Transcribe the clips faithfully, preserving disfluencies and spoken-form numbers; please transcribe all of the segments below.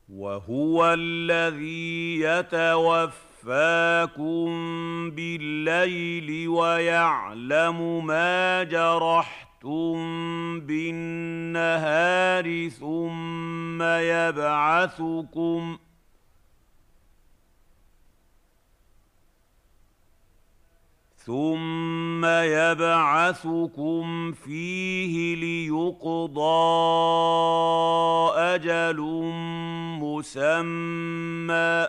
وهو الذي يتوفاكم بالليل ويعلم ما جرحتم بالنهار ثم يبعثكم ثم يبعثكم فيه ليقضى أجل مسمى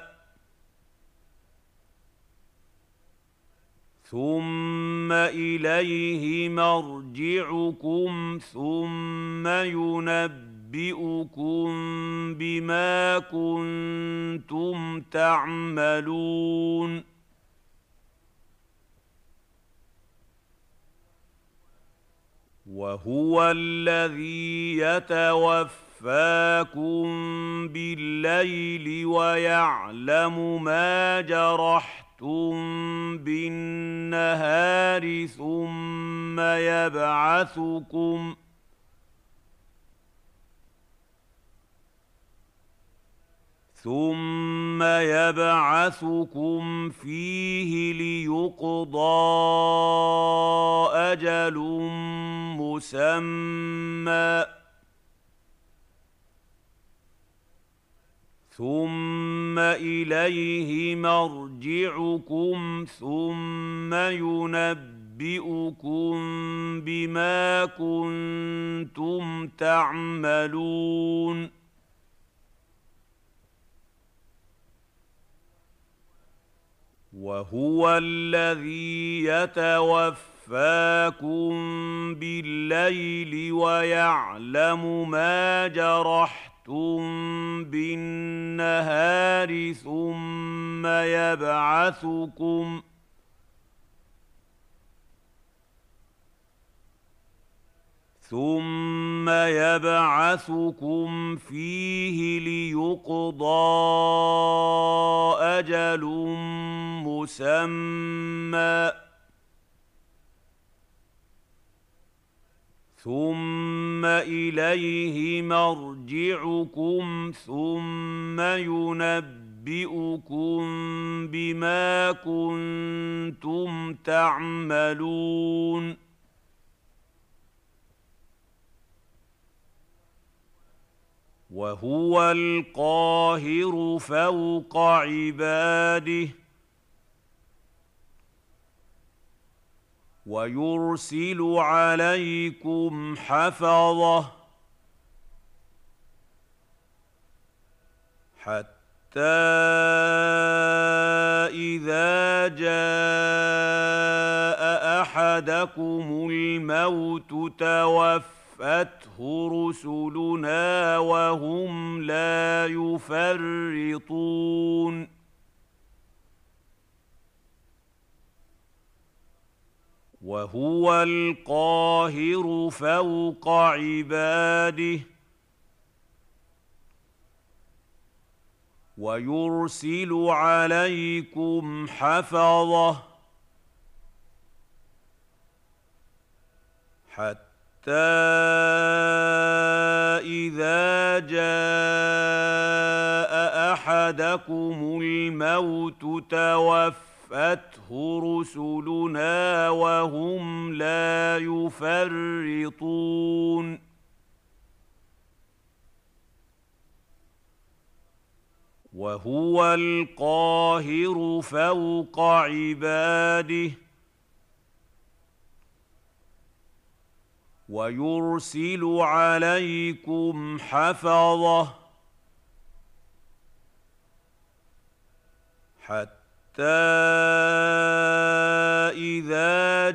ثم إليه مرجعكم ثم ينبئكم بما كنتم تعملون. وهو الذي يتوفاكم بالليل ويعلم ما جرحتم بالنهار ثم يبعثكم ثم يبعثكم فيه ليقضى أجل مسمى ثم إليه مرجعكم ثم ينبئكم بما كنتم تعملون. وهو الذي يتوفاكم بالليل ويعلم ما جرحتم بالنهار ثم يبعثكم ثم يبعثكم فيه ليقضى أجل مسمى ثم إليه مرجعكم ثم ينبئكم بما كنتم تعملون. وهو القاهر فوق عباده ويرسل عليكم حفظه حتى إذا جاء أحدكم الموت توفته رسلنا وهم لا يفرطون. وهو القاهر فوق عباده ويرسل عليكم حفظه حتى إذا جاء أحدكم الموت توفته رسلنا وهم لا يفرطون. وهو القاهر فوق عباده ويرسل عليكم حفظه حتى إذا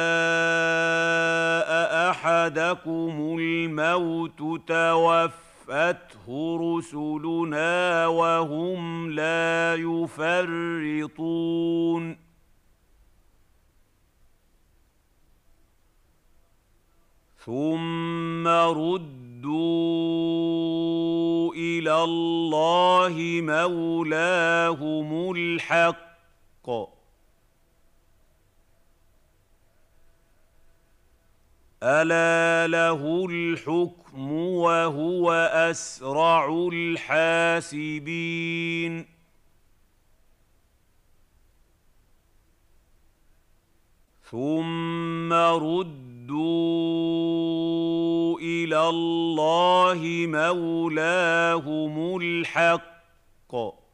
جاء أحدكم الموت توفته رسلنا وهم لا يفرطون. ثم ردوا إلى الله مولاهم الحق ألا له الحكم وهو أسرع الحاسبين ثم ردوا إلى الله مولاهم الحق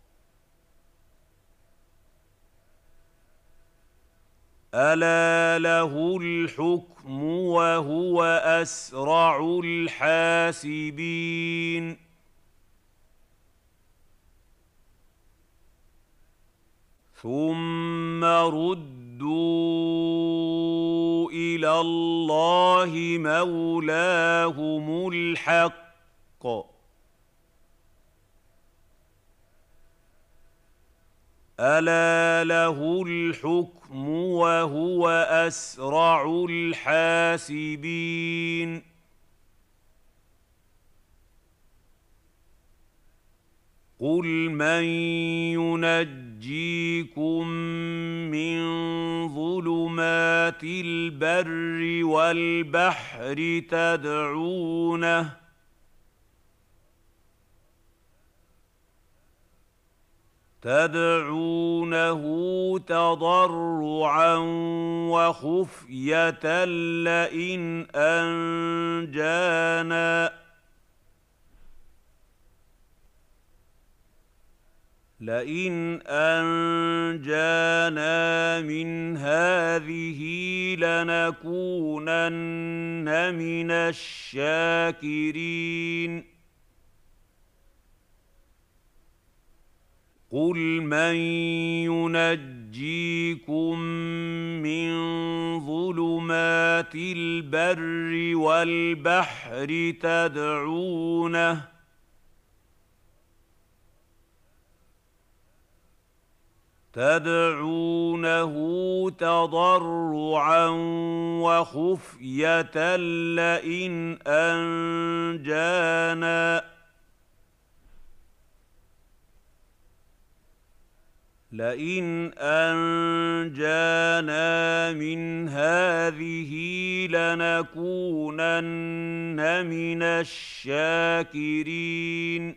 ألا له الحكم وهو أسرع الحاسبين ثم ردوا إلى الله مولاهم الحق ألا له الحكم وهو أسرع الحاسبين قل من ينجيكم من ظلمات البر والبحر تدعونه تدعونه تضرعا وخفية لئن أنجانا لئن أنجانا من هذه لنكونن من الشاكرين قل من ينجيكم من ظلمات البر والبحر تدعونه تدعونه تضرعا وخفية لئن أنجانا لئن أنجانا من هذه لنكونن من الشاكرين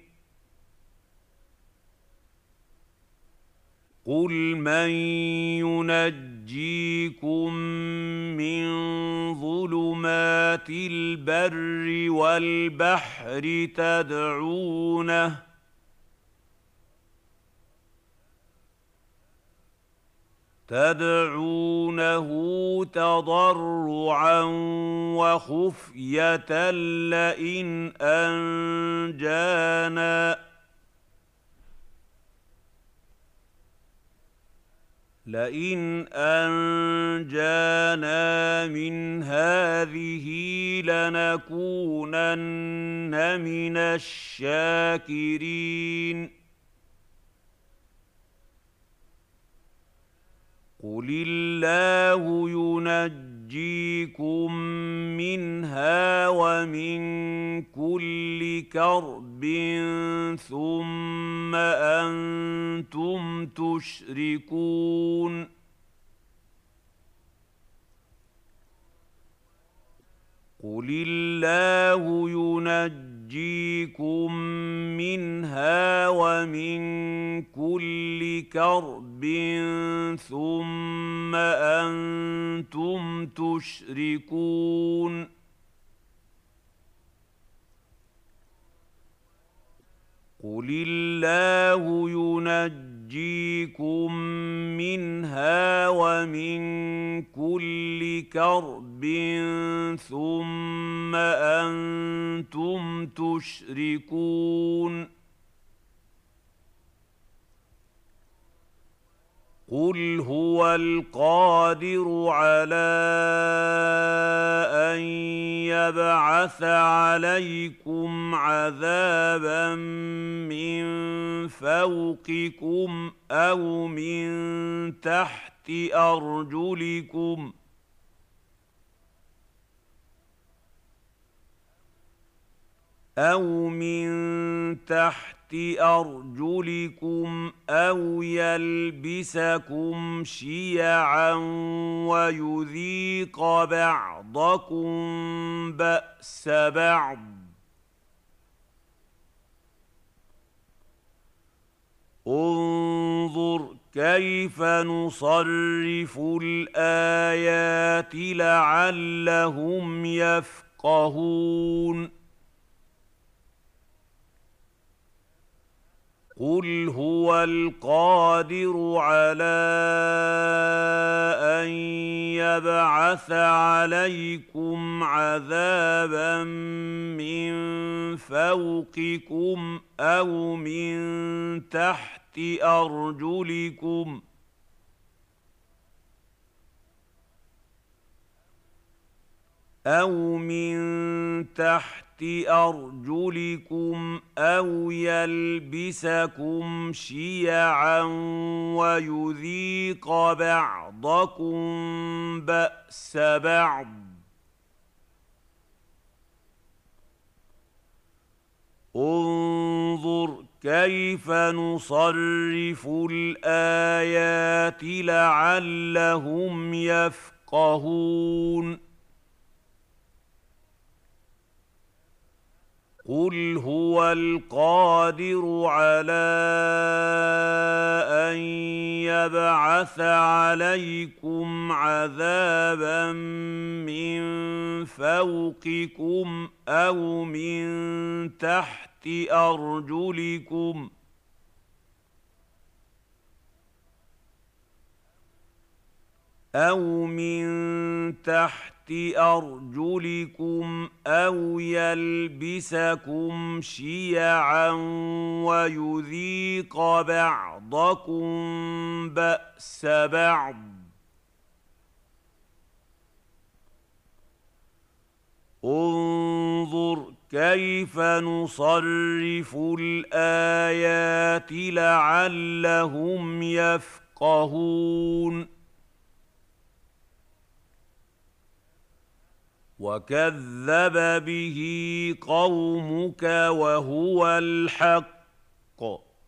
قل من ينجيكم من ظلمات البر والبحر تدعونه تدعونه تضرعا وخفية لئن أنجانا لئن أنجانا من هذه لنكونن من الشاكرين قل الله ينجيكم منها ومن كل كرب ثم أنتم تشركون قل الله ينجيكم منها ومن كل كرب ثم أنتم تشركون قل الله ينجيكم منها ومن كل كرب ثم أنتم تشركون قل هو القادر على أن يبعث عليكم عذابا من فوقكم أو من تحت أرجلكم أو من تحت أرجلكم أو يلبسكم شيعا ويذيق بعضكم بأس بعض. انظر كيف نصرف الآيات لعلهم يفقهون. قل هو القادر على أن يبعث عليكم عذابا من فوقكم أو من تحت أرجلكم أو من تحت أرجلكم أو يلبسكم شيعا ويذيق بعضكم بأس بعض. انظر كيف نصرف الآيات لعلهم يفقهون. قل هو القادر على أن يبعث عليكم عذابا من فوقكم أو من تحت أرجلكم أو من تحت أرجلكم أو يلبسكم شيعا ويذيق بعضكم بأس بعض. انظر كيف نصرف الآيات لعلهم يفقهون. وكذب به قومك وهو الحق.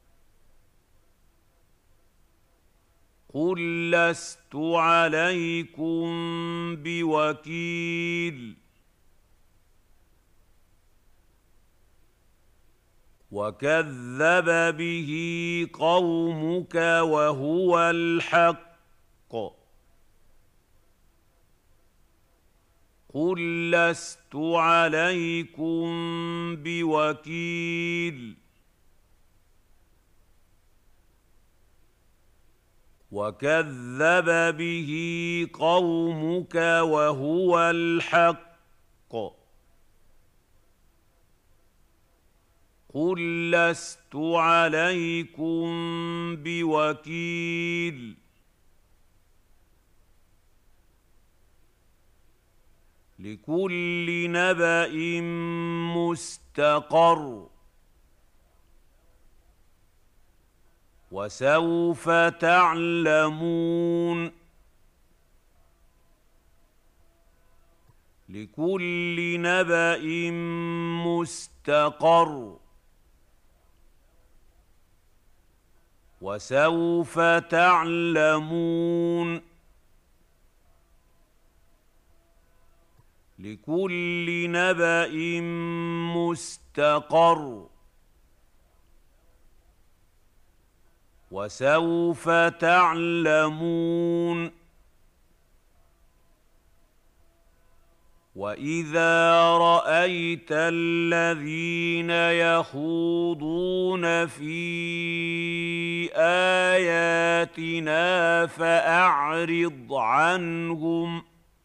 قل لست عليكم بوكيل. وكذب به قومك وهو الحق. قل لست عليكم بوكيل. وكذب به قومك وهو الحق. قل لست عليكم بوكيل. لكل نبأ مستقر وسوف تعلمون. لكل نبأ مستقر وسوف تعلمون. لكل نبأ مستقر وسوف تعلمون. وإذا رأيت الذين يخوضون في آياتنا فأعرض عنهم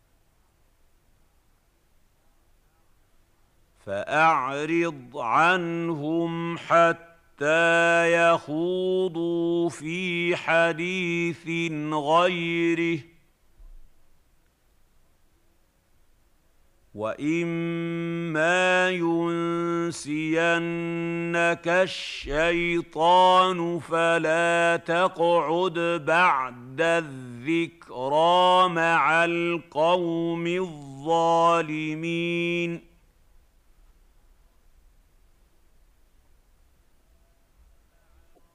فأعرض عنهم حتى يخوضوا في حديث غيره. وإما ينسينك الشيطان فلا تقعد بعد الذكرى مع القوم الظالمين.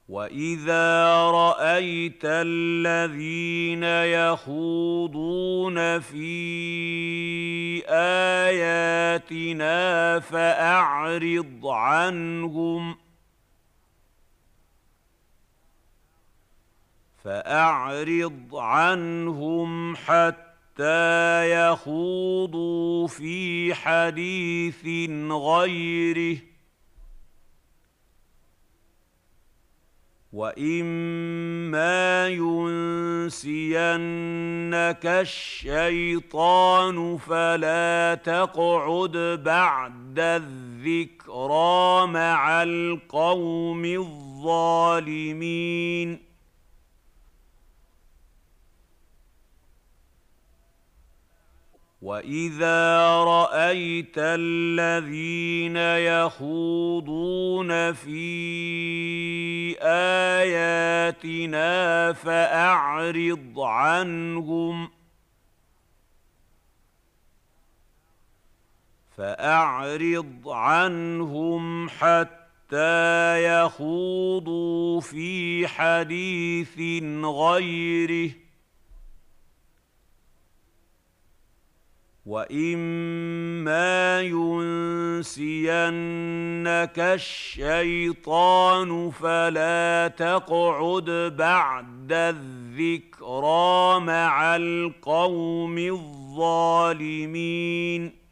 وإذا رأيت الذين يخوضون في آياتنا فأعرض عنهم فأعرض عنهم حتى يخوضوا في حديث غيره وإما ينسينك الشيطان فلا تقعد بعد الذكرى مع القوم الظالمين وإذا رأيت الذين يخوضون في آياتنا فأعرض عنهم فأعرض عنهم حتى يخوضوا في حديث غيره وإما ينسينك الشيطان فلا تقعد بعد الذكرى مع القوم الظالمين